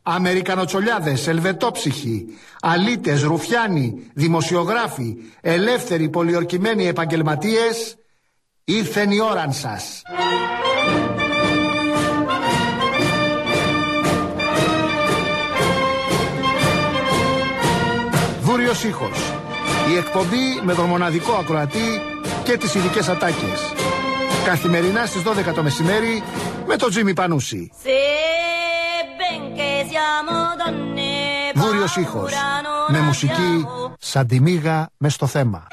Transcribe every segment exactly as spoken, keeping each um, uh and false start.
Αμερικανοτσολιάδες, ελβετόψυχοι, αλήτες, ρουφιάνοι, δημοσιογράφοι, ελεύθεροι πολιορκημένοι επαγγελματίες, ήρθεν η ώραν σας. Βούριος ήχος. Η εκπομπή με τον μοναδικό ακροατή και τις ειδικές ατάκες. Καθημερινά στις δώδεκα το μεσημέρι με τον Τζίμι Πανούση. Βούριος ήχος. Με μουσική σαν τη μύγα μες στο θέμα.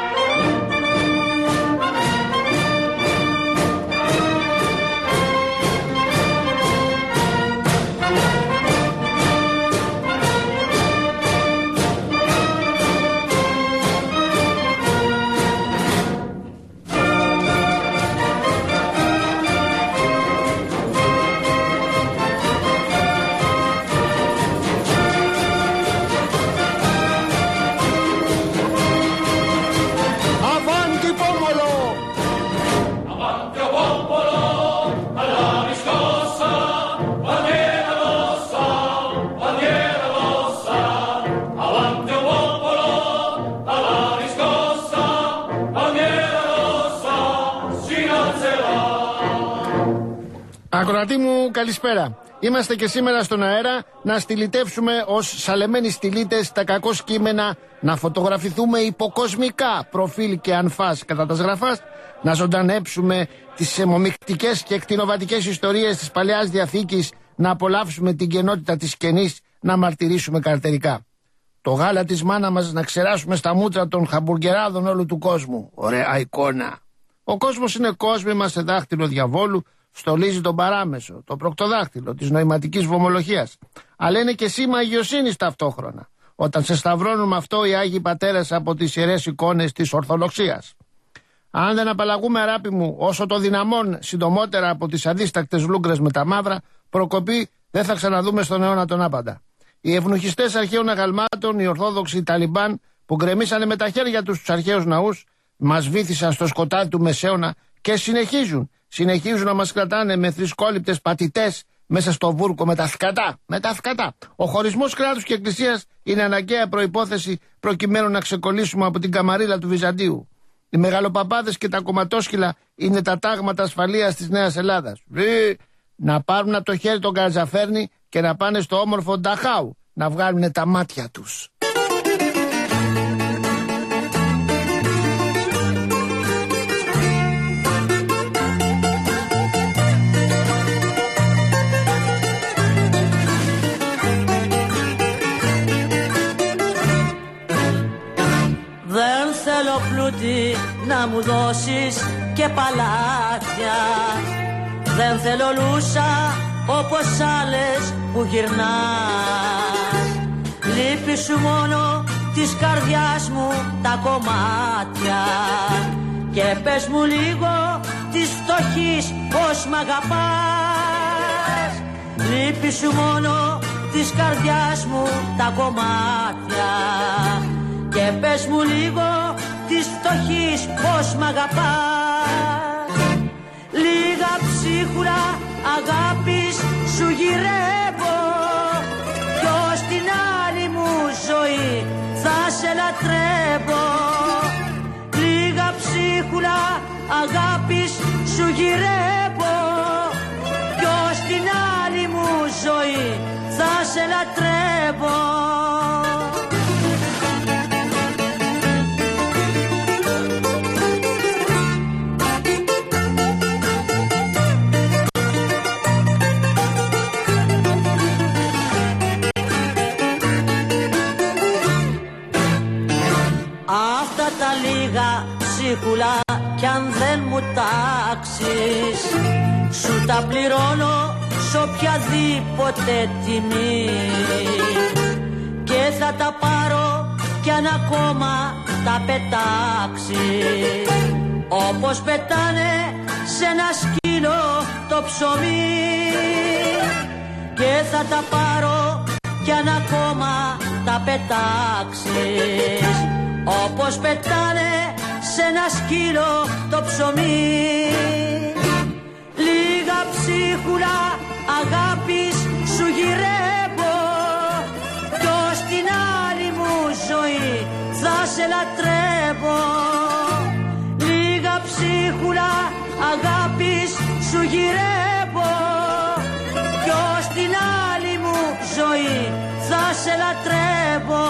Ακροατή μου, καλησπέρα. Είμαστε και σήμερα στον αέρα να στυλιτεύσουμε ως σαλεμένοι στυλίτες τα κακό κείμενα, να φωτογραφηθούμε υποκοσμικά προφίλ και ανφάς κατά τα σγραφάς, να ζωντανέψουμε τις αιμομυκτικές και εκτινοβατικές ιστορίες της Παλαιάς Διαθήκης, να απολαύσουμε την κενότητα της κενής, να μαρτυρήσουμε καρτερικά. Το γάλα της μάνα μας να ξεράσουμε στα μούτρα των χαμπουργκεράδων όλου του κόσμου. Ωραία εικόνα. Ο κόσμος είναι κόσμημα σε δάχτυλο διαβόλου, στολίζει τον παράμεσο, το προκτοδάχτυλο της νοηματικής βομολογίας. Αλλά είναι και σήμα αγιοσύνης ταυτόχρονα, όταν σε σταυρώνουν με αυτό οι Άγιοι Πατέρες από τις ιερές εικόνες της Ορθοδοξίας. Αν δεν απαλλαγούμε, αγάπη μου, όσο το δυναμών συντομότερα από τις αδίστακτες λούγκρες με τα μαύρα, προκοπή δεν θα ξαναδούμε στον αιώνα τον άπαντα. Οι ευνουχιστές αρχαίων αγαλμάτων, οι Ορθόδοξοι Ταλιμπάν, που γκρεμίσανε με τα χέρια τους τους αρχαίους ναούς, μας βύθισαν στο σκοτάδι του Μεσαίωνα και συνεχίζουν. Συνεχίζουν να μας κρατάνε με θρησκόληπτες πατητές μέσα στο βούρκο με τα σκατά. Με τα σκατά. Ο χωρισμός κράτους και εκκλησίας είναι αναγκαία προϋπόθεση προκειμένου να ξεκολλήσουμε από την καμαρίλα του Βυζαντίου. Οι μεγαλοπαπάδες και τα κομματόσκυλα είναι τα τάγματα ασφαλείας της Νέας Ελλάδας. Βι, να πάρουν από το χέρι τον Καρατζαφέρνη και να πάνε στο όμορφο Νταχάου να βγάλουν τα μάτια τους. Δεν θέλω πλούτη να μου δώσεις και παλάτια. Δεν θέλω λούσα όπως άλλες που γυρνάς. Λείπει σου μόνο της καρδιάς μου τα κομμάτια. Και πες μου λίγο της φτωχής πως μ' αγαπάς. Λείπει σου μόνο της καρδιάς μου τα κομμάτια. Και πες μου λίγο της φτωχής πως μ' αγαπάς. Λίγα ψίχουρα αγάπης σου γυρεύω, κι ως την άλλη μου ζωή θα σε λατρεύω. Λίγα ψίχουρα αγάπης σου γυρεύω, κι ως την άλλη μου ζωή θα σε λατρεύω. Αυτά τα λίγα ψίχουλα κι αν δεν μου τάξεις, σου τα πληρώνω σ' οποιαδήποτε τιμή. Και θα τα πάρω κι αν ακόμα τα πετάξεις, όπως πετάνε σε ένα σκύλο το ψωμί. Και θα τα πάρω κι αν ακόμα τα πετάξεις, όπως πετάνε σε ένα σκύλο το ψωμί. Λίγα ψίχουλα αγάπης σου γυρεύω, σε λατρεύω. Λίγα ψίχουλα αγάπης σου γυρεύω. Κι ως την άλλη μου ζωή θα σε λατρεύω.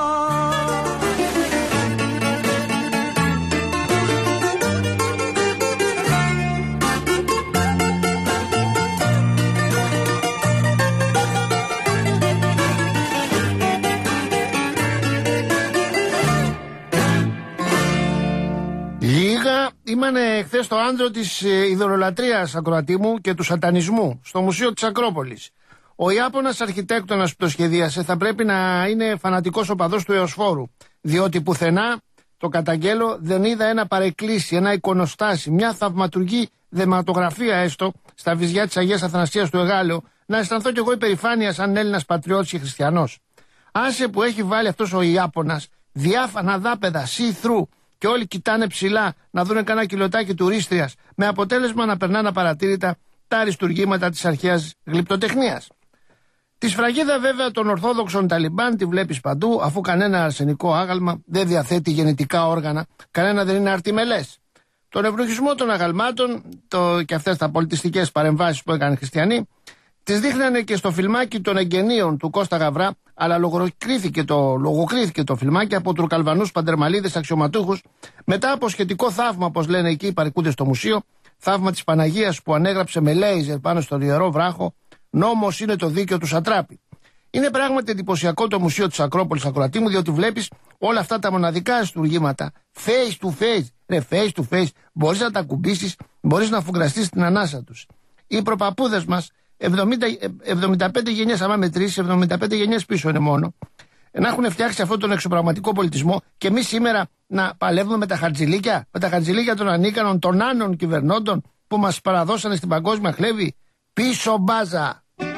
Λίγα ήμανε χθες το άντρο της ε, ιδωλολατρείας, ακροατή μου, και του σατανισμού στο Μουσείο της Ακρόπολης. Ο Ιάπωνας αρχιτέκτονας που το σχεδίασε θα πρέπει να είναι φανατικός οπαδός του Εωσφόρου, διότι πουθενά, το καταγγέλλω, δεν είδα ένα παρεκκλήσι, ένα εικονοστάσι, μια θαυματουργή δεματογραφία έστω στα βυζιά της Αγίας Αθανασίας του Εγάλεο, να αισθανθώ κι εγώ υπερηφάνεια σαν Έλληνας πατριώτης και χριστιανός. Άσε που έχει βάλει αυτός ο Ιάπωνας διάφανα δάπεδα, see-through, και όλοι κοιτάνε ψηλά να δουν κανένα κιλοτάκι τουρίστριας, με αποτέλεσμα να περνάνε απαρατήρητα τα αριστουργήματα της αρχαίας γλυπτοτεχνίας. Τη σφραγίδα βέβαια των Ορθόδοξων Ταλιμπάν τη βλέπεις παντού, αφού κανένα αρσενικό άγαλμα δεν διαθέτει γεννητικά όργανα, κανένα δεν είναι αρτιμελές. Τον ευνουχισμό των αγαλμάτων το, και αυτές τα πολιτιστικές παρεμβάσεις που έκανε οι χριστιανοί, τις δείχνανε και στο φιλμάκι των εγγενείων του Κώστα Γαβρά, αλλά λογοκρίθηκε το, λογοκρίθηκε το φιλμάκι από τουρκαλβανούς παντερμαλίδες αξιωματούχους, μετά από σχετικό θαύμα, όπως λένε εκεί οι παρικούντες στο μουσείο, θαύμα της Παναγίας που ανέγραψε με λέιζερ πάνω στον ιερό βράχο, νόμος είναι το δίκαιο του Σατράπη. Είναι πράγματι εντυπωσιακό το Μουσείο της Ακρόπολης, ακροατή μου, διότι βλέπεις όλα αυτά τα μοναδικά αριστουργήματα face to face. Ρε, face to face, μπορείς να τα κουμπίσεις, μπορείς να φουγκραστείς την ανάσα τους. Οι προπαπούδες μας, εβδομήντα, εβδομήντα πέντε γενιές, άμα μετρήσεις, εβδομήντα πέντε γενιές πίσω είναι μόνο, να έχουν φτιάξει αυτόν τον εξωπραγματικό πολιτισμό, και εμείς σήμερα να παλεύουμε με τα χαρτζηλίκια, με τα χαρτζηλίκια των ανίκανων, των άνων κυβερνώντων που μας παραδώσανε στην παγκόσμια χλέβη. Πίσω μπάζα!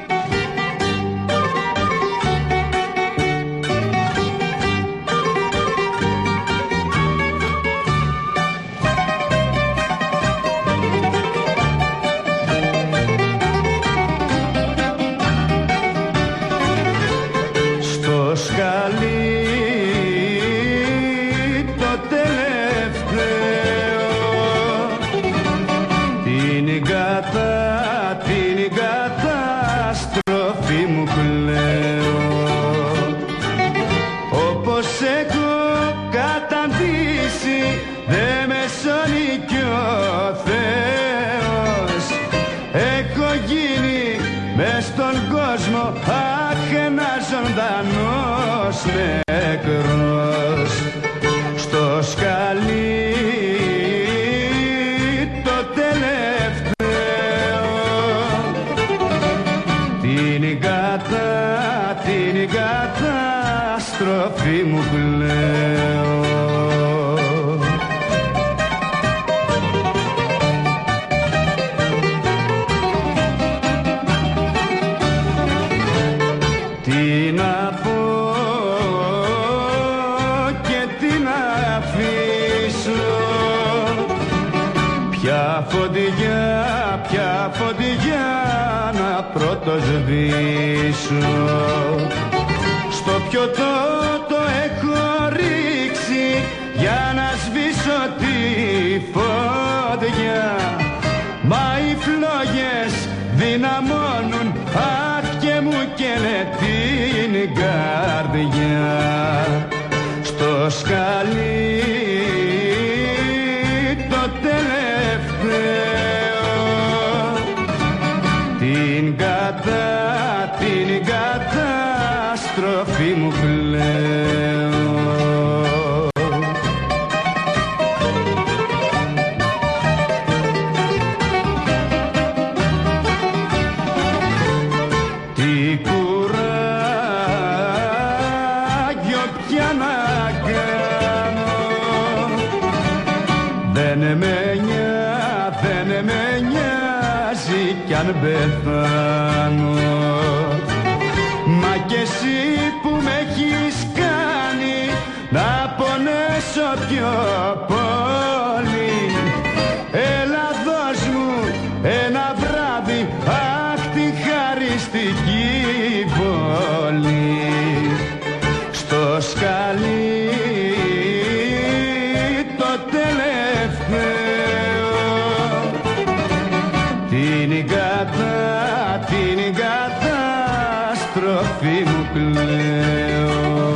Αχ, ένα ζωντανός νεκρός στο σκαλί το τελευταίο, την κατά, την καταστροφή μου κλαίω. Ποια φωτιά να πρωτοσβήσω, στο πιωτό το έχω ρίξει για να σβήσω τη φωτιά, μα οι φλόγες δυναμώνουν, αχ, και μου καίνε την καρδιά. Στο σκαλί το τελευταίο, την κατά, την καταστροφή μου κλαίω. Τι κουράγιο πια να κάνω, δεν με νοιάζει, δεν με νοιάζει κι αν πεθάνω. Μα κι εσύ που με έχεις κάνει να πονέσω πιο πολύ, έλα δώσ' μου ένα βράδυ, αχ, τη χαριστική πόλη. Στο σκαλί στροφή μου κλαίω.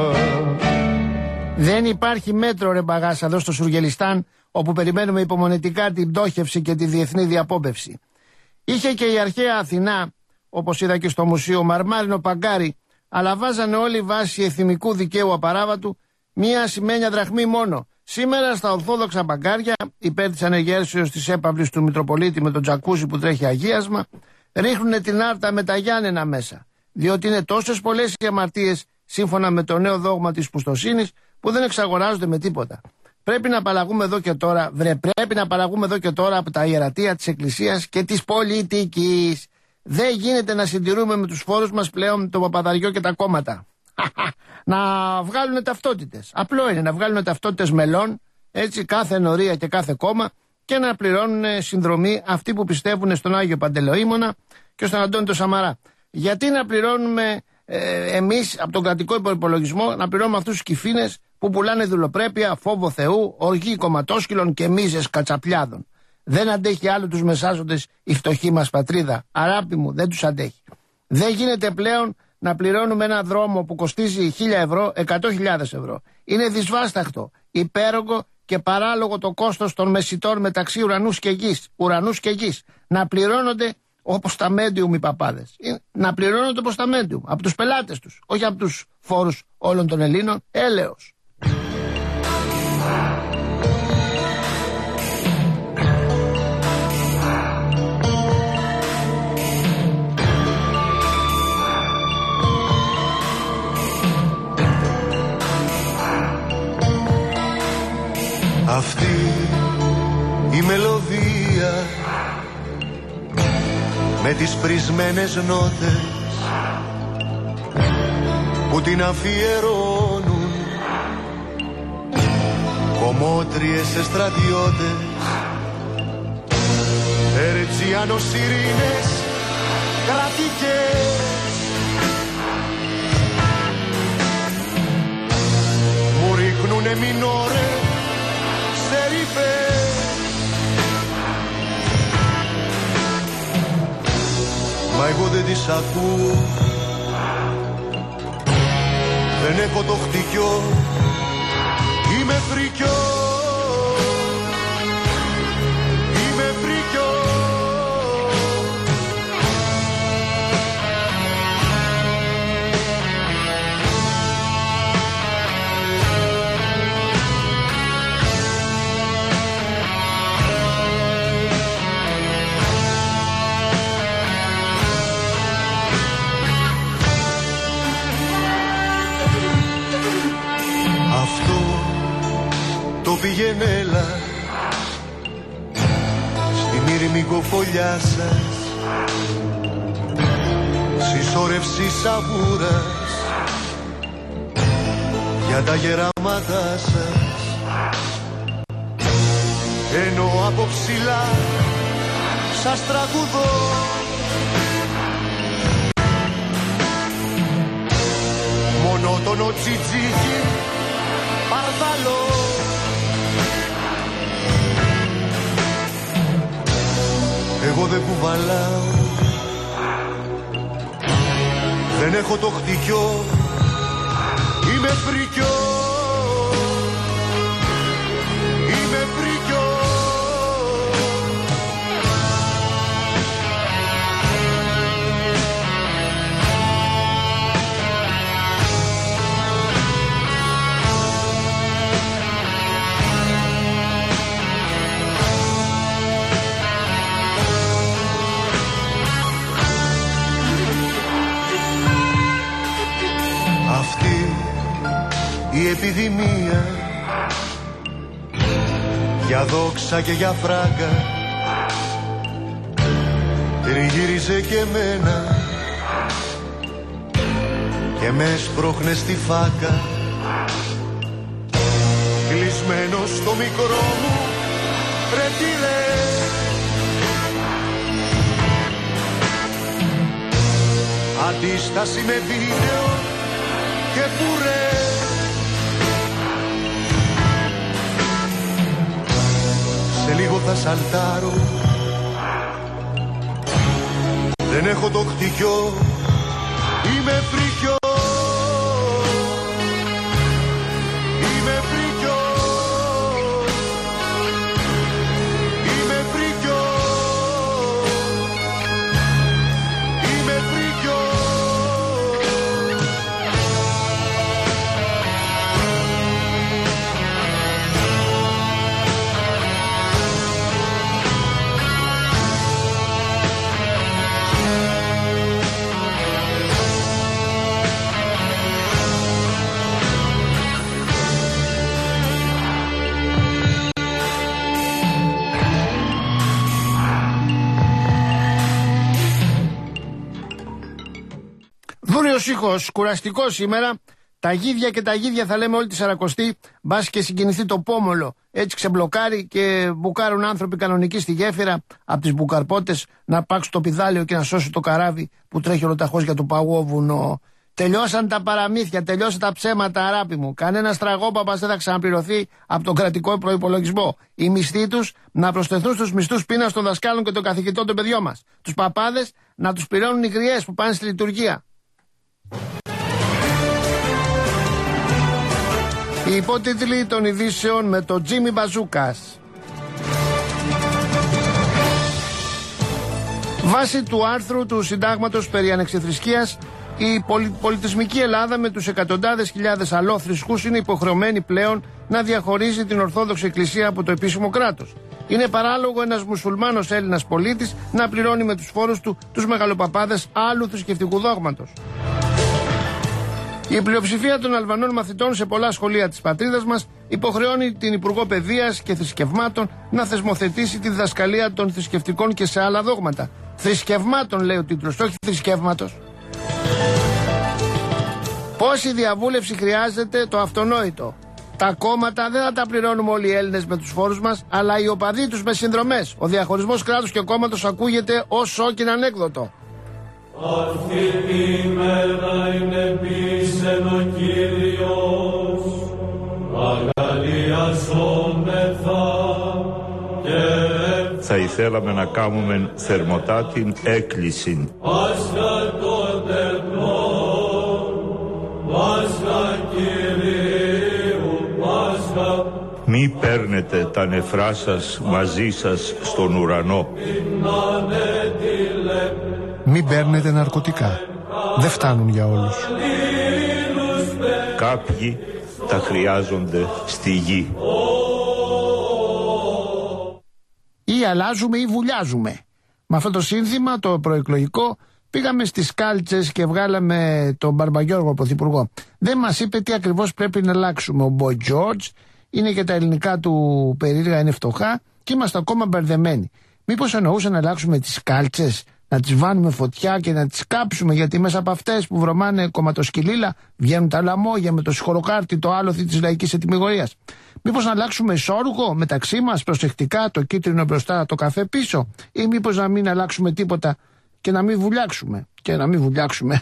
Δεν υπάρχει μέτρο, ρε μπαγάσα, εδώ στο Σουργελιστάν, όπου περιμένουμε υπομονετικά την πτώχευση και τη διεθνή διαπόμπευση. Είχε και η αρχαία Αθηνά, όπως είδα και στο μουσείο, μαρμάρινο παγκάρι, αλλά βάζανε όλοι βάσει εθνικού δικαίου απαράβατου μία ασημένια δραχμή μόνο. Σήμερα στα ορθόδοξα παγκάρια, υπέρ της ανεγέρσεως της έπαυλης του Μητροπολίτη με τον τζακούζι που τρέχει αγίασμα, ρίχνουν την άρτα με τα Γιάννενα μέσα. Διότι είναι τόσες πολλές οι αμαρτίες, σύμφωνα με το νέο δόγμα της πουστοσύνης, που δεν εξαγοράζονται με τίποτα. Πρέπει να απαλλαγούμε εδώ και τώρα, βρε, πρέπει να απαλλαγούμε εδώ και τώρα από τα ιερατεία της Εκκλησίας και της πολιτικής. Δεν γίνεται να συντηρούμε με τους φόρους μας πλέον το παπαδαριό και τα κόμματα. Να βγάλουν ταυτότητες. Απλό είναι να βγάλουν ταυτότητες μελών, έτσι, κάθε ενορία και κάθε κόμμα, και να πληρώνουν συνδρομή αυτοί που πιστεύουν στον Άγιο Παντελεήμονα και στον Αντώνη τον Σαμαρά. Γιατί να πληρώνουμε ε, εμείς από τον κρατικό υπολογισμό, να πληρώνουμε αυτούς τους κυφίνες που πουλάνε δουλοπρέπεια, φόβο Θεού, οργή κομματόσκυλων και μίζες κατσαπλιάδων. Δεν αντέχει άλλο τους μεσάζοντες η φτωχή μας πατρίδα. Αράπη μου, δεν τους αντέχει. Δεν γίνεται πλέον να πληρώνουμε ένα δρόμο που κοστίζει χίλια ευρώ, εκατό χιλιάδες ευρώ. Είναι δυσβάσταχτο, υπέρογκο και παράλογο το κόστος των μεσιτών μεταξύ ουρανούς και γης. Ουρανούς και γης. Να πληρώνονται όπως τα μέντιουμ οι παπάδες. Να πληρώνονται όπως τα μέντιουμ. Από τους πελάτες τους. Όχι από τους φόρους όλων των Ελλήνων. Έλεος. Αυτή η μελωδία με τις πρισμένες νότες που την αφιερώνουν κομμότριες σε στρατιώτες, ερτζιάνος ειρήνες κρατικές, μου ρίχνουνε μινόρε σεριφές. Μα εγώ δεν τις ακούω, δεν έχω το χτυκιό, είμαι φρικιό, είμαι φρικιό. Το πηγενέλα στη μυρμικοφολιά σας, συσσόρευση σαβούρας για τα γεράματά σας, ενώ από ψηλά σας τραγουδώ μονότονο τσιτζίκι παρδαλό. Εγώ δεν κουβαλάω, δεν έχω το χτυκιό, είμαι φρικιό, είμαι φρικιό. Η επιδημία για δόξα και για φράγκα τριγύριζε και εμένα και με σπρώχνε στη φάκα, κλεισμένο στο μικρό μου ρετυρέ. Αντίσταση με βίντεο και πουρέ. Σε λίγο θα σαλτάρω, δεν έχω το χτυκιό, είμαι Ψύχος, κουραστικό σήμερα. Τα γίδια και τα γίδια θα λέμε όλη τη Σαρακοστή. Μπας και συγκινηθεί το πόμολο. Έτσι ξεμπλοκάρει και μπουκάρουν άνθρωποι κανονικοί στη γέφυρα από τις μπουκαρπότες να πάξουν το πηδάλιο και να σώσουν το καράβι που τρέχει ολοταχώς για το παγόβουνο. Τελειώσαν τα παραμύθια, τελειώσαν τα ψέματα, αράπη μου. Κανένας τραγόπαπας δεν θα ξαναπληρωθεί από τον κρατικό προϋπολογισμό. Οι μισθοί τους να προσθεθούν στους μισθούς πείνας των δασκάλων και των καθηγητών των παιδιών μας. Τους παπάδες να τους πληρώνουν οι γριές που πάνε στη λειτουργία. Οι υπότιτλοι των ειδήσεων με το Τζίμι Μπαζούκας. Βάσει του άρθρου του Συντάγματος περί ανεξιθρησκείας, η πολιτισμική Ελλάδα με τους εκατοντάδες χιλιάδες αλλόθρησκούς είναι υποχρεωμένη πλέον να διαχωρίζει την Ορθόδοξη Εκκλησία από το επίσημο κράτος. Είναι παράλογο ένας μουσουλμάνος Έλληνας πολίτης να πληρώνει με τους φόρους του τους μεγαλοπαπάδες άλλου θρησκευτικού δόγματος. Η πλειοψηφία των Αλβανών μαθητών σε πολλά σχολεία της πατρίδας μας υποχρεώνει την Υπουργό Παιδείας και Θρησκευμάτων να θεσμοθετήσει τη διδασκαλία των θρησκευτικών και σε άλλα δόγματα. Θρησκευμάτων λέει ο τίτλος, όχι θρησκεύματος. Πόση διαβούλευση χρειάζεται, το αυτονόητο. Τα κόμματα δεν θα τα πληρώνουμε όλοι οι Έλληνες με τους φόρους μας, αλλά οι οπαδοί τους με συνδρομές. Ο διαχωρισμός κράτους και κόμματος ακούγεται ως σόκιν ανέκδοτο. Αυτή μέρα είναι πίσεν ο Κύριος, αγαλιαζόμεθα και θα ήθελαμε να κάνουμε θερμοτά την έκκληση. Πάσχα των τεχνών, Πάσχα Κυρίου, Πάσχα. Μη παίρνετε τα νεφρά σας μαζί σας στον ουρανό. Μην παίρνετε ναρκωτικά. Δεν φτάνουν για όλους. Κάποιοι τα χρειάζονται στη γη. Ή αλλάζουμε ή βουλιάζουμε. Με αυτό το σύνθημα, το προεκλογικό, πήγαμε στις κάλτσες και βγάλαμε τον Μπαρμπαγιώργο πρωθυπουργό. Δεν μας είπε τι ακριβώς πρέπει να αλλάξουμε. Ο Μποϊ Τζόρτζ είναι και τα ελληνικά του περίεργα, είναι φτωχά και είμαστε ακόμα μπερδεμένοι. Μήπως εννοούσε να αλλάξουμε τις κάλτσες, να τις βάλουμε φωτιά και να τις κάψουμε, γιατί μέσα από αυτές που βρωμάνε κομματοσκυλίλα βγαίνουν τα λαμόγια με το σιχωροκάρτι, το άλοθη της λαϊκής ετοιμιγορίας. Μήπως να αλλάξουμε ισόρουχο μεταξύ μας προσεκτικά, το κίτρινο μπροστά, το καφέ πίσω, ή μήπως να μην αλλάξουμε τίποτα και να μην βουλιάξουμε. Και να μην βουλιάξουμε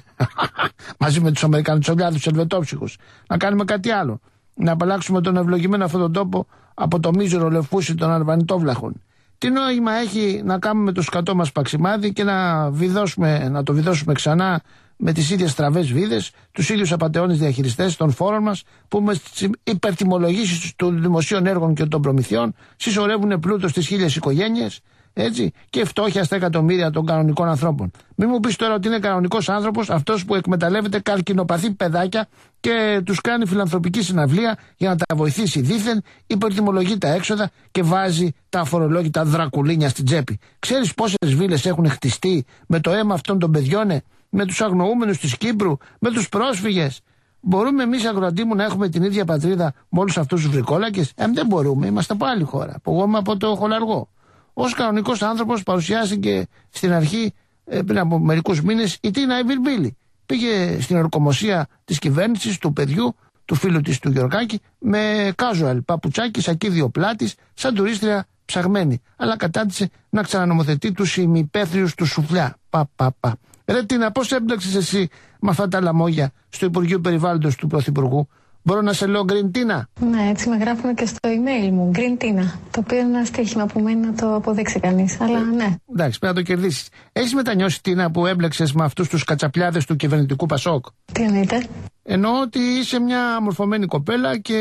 μαζί με τους Αμερικανούς ολιάδους τους ελβετόψυχους. Να κάνουμε κάτι άλλο. Να απαλλάξουμε τον ευλογημένο αυτόν τον τόπο από το μίζερο λευκούσι των αρβανιτόβλαχων. Τι νόημα έχει να κάνουμε το σκατό μας παξιμάδι και να, βιδώσουμε, να το βιδώσουμε ξανά με τις ίδιες στραβές βίδες, τους ίδιους απατεώνες διαχειριστές των φόρων μας, που με τις υπερτιμολογήσεις των δημοσίων έργων και των προμηθειών συσσωρεύουν πλούτο στις χίλιες οικογένειες, έτσι, και φτώχεια στα εκατομμύρια των κανονικών ανθρώπων. Μην μου πεις τώρα ότι είναι κανονικός άνθρωπος αυτός που εκμεταλλεύεται καρκινοπαθή παιδάκια και τους κάνει φιλανθρωπική συναυλία για να τα βοηθήσει δήθεν, υπερτιμολογεί τα έξοδα και βάζει τα αφορολόγητα δρακουλίνια στην τσέπη. Ξέρεις πόσες βίλες έχουν χτιστεί με το αίμα αυτών των παιδιών, με τους αγνοούμενους της Κύπρου, με τους πρόσφυγες? Μπορούμε εμείς, ακροατοί μου, να έχουμε την ίδια πατρίδα με όλους αυτούς τους βρικόλακες? Ε, δεν μπορούμε, είμαστε από άλλη χώρα. Εγώ είμαι από το Χολαργό. Ως κανονικός άνθρωπος παρουσιάστηκε στην αρχή, ε, πριν από μερικούς μήνες, η Τίνα Ιβιλμπίλη. Πήγε στην ορκομοσία της κυβέρνησης, του παιδιού, του φίλου της του Γιωργάκη, με casual, παπουτσάκι, σακίδιο πλάτης, σαν τουρίστρια ψαγμένη. Αλλά κατάντησε να ξανανομοθετεί τους ημιπέθριους του σουφλιά. Πα, πα, πα. Ρε Τίνα, πώς έμπλεξες εσύ με αυτά τα λαμόγια στο Υπουργείο Περιβάλλοντος του Πρωθυπουργού? Μπορώ να σε λέω Green Tina? Ναι, έτσι με γράφουν και στο email μου. Green Tina. Το οποίο είναι ένα στοίχημα που μένει να το αποδείξει κανείς. Αλλά ναι. Εντάξει, πρέπει να το κερδίσεις. Έχεις μετανιώσει, Τίνα, που έμπλεξες με αυτούς τους κατσαπλιάδες του κυβερνητικού Πασόκ? Τι εννοείτε? Εννοώ ότι είσαι μια μορφωμένη κοπέλα και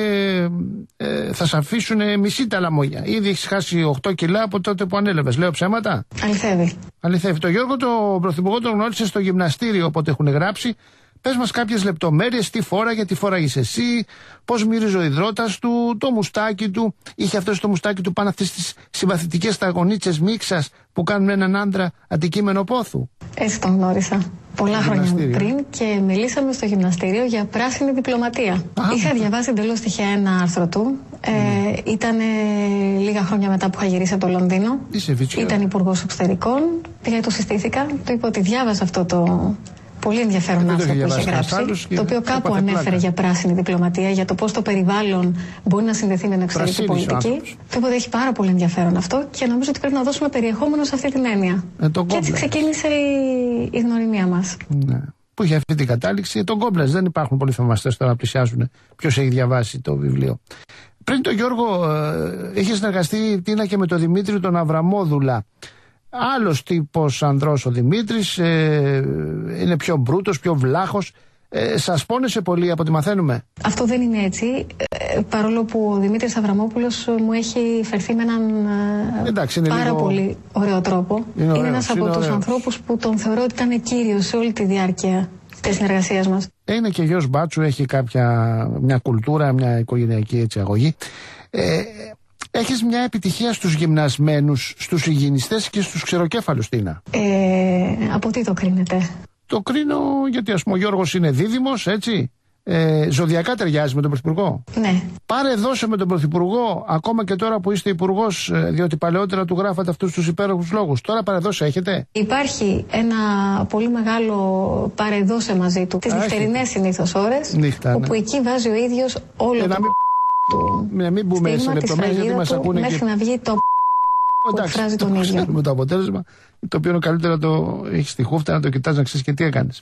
ε, θα σε αφήσουν μισή τα λαμόγια. Ήδη έχεις χάσει οκτώ κιλά από τότε που ανέλαβες. Λέω ψέματα? Αληθεύει. Αληθεύει. Το Γιώργο, το πρωθυπουργό, τον γνώρισε στο γυμναστήριο, όποτε έχουν γράψει. Πες μας κάποιες λεπτομέρειες, τι φόραγε, τι φόραγες εσύ, πώς μύριζε ο υδρότας του, το μουστάκι του. Είχε αυτό το μουστάκι του πάνω αυτές τις συμπαθητικές σταγονίτσες μίξας που κάνουν έναν άντρα αντικείμενο πόθου. Έτσι τον γνώρισα. Πολλά χρόνια πριν και μιλήσαμε στο γυμναστήριο για πράσινη διπλωματία. Α, είχα διαβάσει εντελώς τυχαία ένα άρθρο του. Ε, mm. Ήταν λίγα χρόνια μετά που είχα γυρίσει από το Λονδίνο. Ήταν υπουργός εξωτερικών. Πήγα, το συστήθηκα. Του είπα ότι διάβασα αυτό το Πολύ ενδιαφέρον άρθρο που είχε γράψει, το οποίο κάπου ανέφερε πλάκα. για πράσινη διπλωματία, για το πώς το περιβάλλον μπορεί να συνδεθεί με την εξωτερική πολιτική. Οπότε έχει πάρα πολύ ενδιαφέρον αυτό και νομίζω ότι πρέπει να δώσουμε περιεχόμενο σε αυτή την έννοια. Ε, και έτσι ξεκίνησε η, η γνωριμία μας. Ναι. Που είχε αυτή την κατάληξη. Τον Κόμπλες, δεν υπάρχουν πολλοί θαυμαστές τώρα να πλησιάζουν ποιος έχει διαβάσει το βιβλίο. Πριν τον Γιώργο, ε, είχε συνεργαστεί Τίνα και με τον Δημήτρη τον Αβραμόδουλα. Άλλος τύπος ανδρός ο Δημήτρης, ε, είναι πιο μπρούτος, πιο βλάχος. Ε, σας πόνεσε πολύ από ό,τι μαθαίνουμε? Αυτό δεν είναι έτσι, ε, παρόλο που ο Δημήτρης Αβραμόπουλος μου έχει φερθεί με έναν ε, Εντάξει, πάρα λίγο... πολύ ωραίο τρόπο. Είναι, ωραίος, είναι ένας από είναι τους ωραίος. ανθρώπους που τον θεωρώ ότι ήταν κύριος σε όλη τη διάρκεια της συνεργασίας μας. Είναι και γιος μπάτσου, έχει κάποια, μια κουλτούρα, μια οικογενειακή έτσι, αγωγή. Ε, Έχεις μια επιτυχία στους γυμνασμένους, στους υγιεινιστές και στους ξεροκέφαλους, Τίνα. Ε, από τι το κρίνετε? Το κρίνω γιατί, ας πούμε, ο Γιώργος είναι δίδυμος, έτσι. Ε, ζωδιακά ταιριάζει με τον Πρωθυπουργό. Ναι. Πάρε δώσε με τον Πρωθυπουργό, ακόμα και τώρα που είστε υπουργός, διότι παλαιότερα του γράφατε αυτούς τους υπέροχους λόγους. Τώρα παρεδώσε έχετε? Υπάρχει ένα πολύ μεγάλο παρεδώσε μαζί του. Τις νυχτερινές συνήθως ώρες. Νύχτα, όπου ναι. εκεί βάζει ο ίδιος όλο ε, το... Του... Να μην μπούμε σε λεπτομέρειες γιατί μας ακούνε μέχρι και... να βγει το που εκφράζει τον ίδιο. Με το αποτέλεσμα, το οποίο είναι καλύτερο να το έχεις στη χούφτα, να το κοιτάς, να ξέρεις και τι έκανες.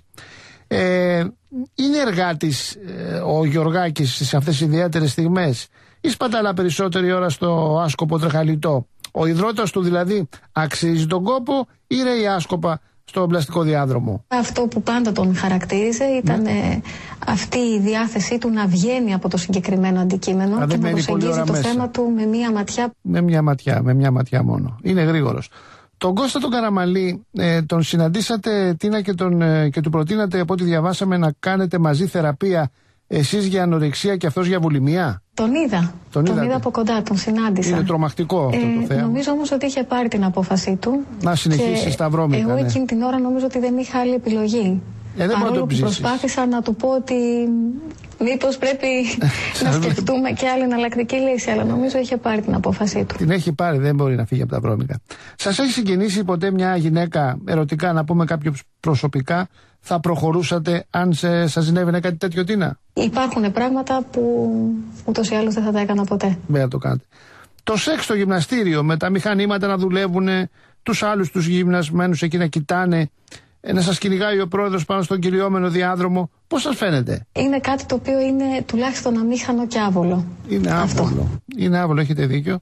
Ε, είναι εργάτης ε, ο Γιωργάκης σε αυτές τις ιδιαίτερες στιγμές ή σπαταλά περισσότερη ώρα στο άσκοπο τρεχαλιτό? Ο ιδρώτας του δηλαδή αξίζει τον κόπο ή ρέει άσκοπα στο πλαστικό διάδρομο? Αυτό που πάντα τον χαρακτήριζε ήταν ναι. ε, αυτή η διάθεσή του να βγαίνει από το συγκεκριμένο αντικείμενο Α, και να προσεγγίζει το μέσα. θέμα του με μία ματιά. Με μία ματιά, με μία ματιά μόνο. Είναι γρήγορος. Τον Κώστα τον Καραμαλή ε, τον συναντήσατε, Τίνα, και, τον, ε, και του προτείνατε, από ό,τι διαβάσαμε, να κάνετε μαζί θεραπεία, εσείς για ανορεξία και αυτός για βουλημία. Τον είδα. Τον, τον είδα από κοντά, τον συνάντησα. Είναι τρομακτικό αυτό ε, το θέμα. Νομίζω όμως ότι είχε πάρει την απόφασή του. Να συνεχίσει στα βρώμικα. Εγώ ναι. εκείνη την ώρα νομίζω ότι δεν είχα άλλη επιλογή. Ε, δεν Παρόλο που προσπάθησα να του πω ότι μήπως πρέπει να σκεφτούμε και άλλη εναλλακτική λύση, αλλά νομίζω είχε πάρει την απόφασή του. Την έχει πάρει, δεν μπορεί να φύγει από τα βρώμικα. Σας έχει συγκινήσει ποτέ μια γυναίκα ερωτικά, να πούμε κάποιος προσωπικά? Θα προχωρούσατε αν σε, σας συνέβαινε κάτι τέτοιο, Τίνα? Υπάρχουν πράγματα που ούτως ή άλλως δεν θα τα έκανα ποτέ. Δεν θα το κάνετε. Το σεξ στο γυμναστήριο, με τα μηχανήματα να δουλεύουν, τους άλλους τους γυμνασμένους εκεί να κοιτάνε, να σας κυνηγάει ο πρόεδρος πάνω στον κυλιόμενο διάδρομο, πώς σας φαίνεται? Είναι κάτι το οποίο είναι τουλάχιστον αμήχανο και άβολο. Είναι άβολο. Αυτό. Είναι άβολο, έχετε δίκιο.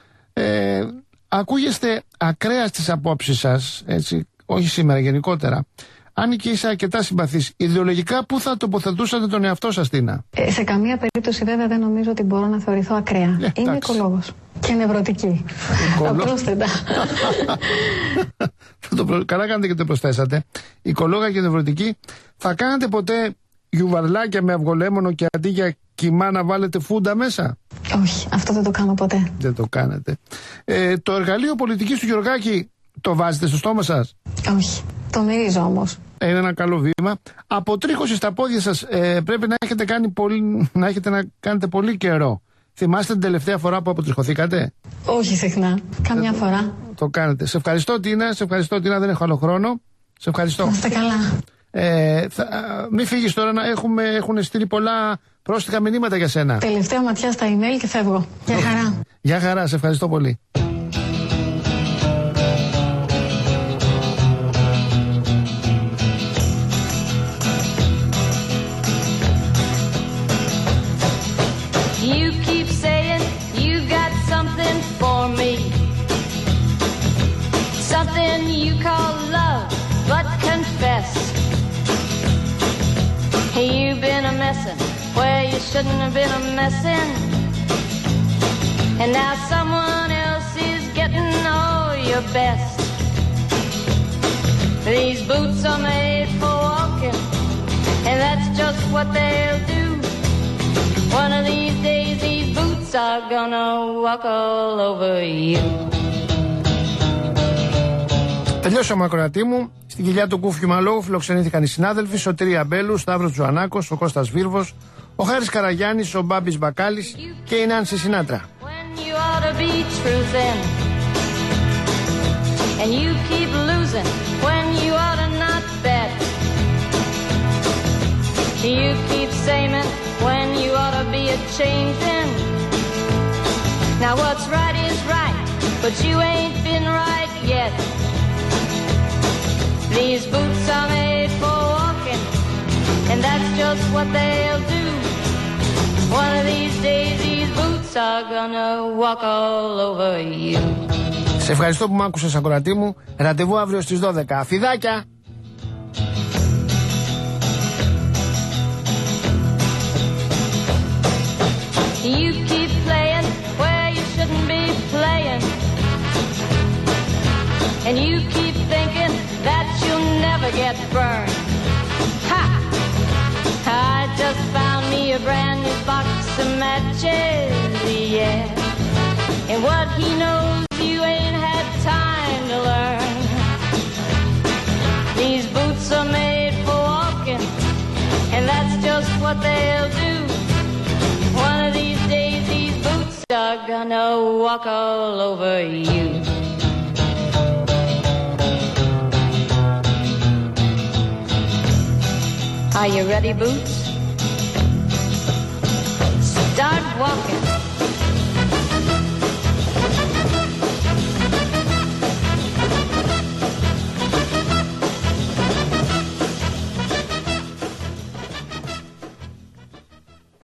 Ε, ακούγεστε ακραία στις απόψεις σας, έτσι, όχι σήμερα, γενικότερα. Αν και είσαι αρκετά συμπαθής, ιδεολογικά πού θα τοποθετούσατε τον εαυτό σας, Τίνα? Ε, σε καμία περίπτωση βέβαια δεν νομίζω ότι μπορώ να θεωρηθώ ακραία. Ε, Είμαι οικολόγος και νευρωτική. Απλώς-τετα. Καλά κάνετε και το προσθέσατε. Οικολόγα και νευρωτική. Θα κάνετε ποτέ γιουβαρλάκια με αυγολέμονο και αντί για κιμά να βάλετε φούντα μέσα? Όχι, αυτό δεν το κάνω ποτέ. Δεν το κάνετε. Ε, το εργαλείο πολιτικής του Γιωργάκη το βάζετε στο στόμα σας? Όχι. Το μυρίζω όμως. Είναι ένα καλό βήμα. Αποτρίχωση στα πόδια σας ε, πρέπει να έχετε, κάνει πολύ, να έχετε να κάνετε πολύ καιρό. Θυμάστε την τελευταία φορά που αποτριχωθήκατε? Όχι συχνά. Καμιά το, φορά. Το κάνετε. Σε ευχαριστώ, Τίνα. Σε ευχαριστώ, Τίνα. Δεν έχω άλλο χρόνο. Σε ευχαριστώ. Να είστε καλά. Ε, θα, μην φύγεις τώρα. Να έχουμε, έχουν στείλει πολλά πρόστιχα μηνύματα για σένα. Τελευταία ματιά στα email και φεύγω. Γεια χαρά. Γεια χαρά. Σε ευχαριστώ πολύ. Something you call love, but confess. You've been a messin' where you shouldn't have been a messin'. And now someone else is getting all your best. These boots are made for walking, and that's just what they'll do. One of these days these boots are gonna walk all over you. Τελειώσαμε, ακροατή μου. Στην κοιλιά του Κούφιου Μαλόγου φιλοξενήθηκαν οι συνάδελφοι Σωτήρια Μπέλου, Σταύρος Τζουανάκος, ο Κώστας Βίρβος, ο Χάρης Καραγιάννης, ο Μπάμπης Μπακάλης και η Νάνση Σινάτρα. You keep saying when you ought to be a changing. Now what's right is right, but you ain't been right yet. These boots are made for walking, and that's just what they'll do. One of these days these boots are gonna walk all over you. Σε ευχαριστώ που μ' άκουσες, ακροατή μου. Ραντεβού αύριο στις δώδεκα. Φιδάκια! You keep playing where you shouldn't be playing, and you keep thinking that you'll never get burned. Ha! I just found me a brand new box of matches, yeah. And what he knows you ain't had time to learn. These boots are made for walking, and that's just what they'll do. One of these days these boots are gonna walk all over you. Are you ready, Boots?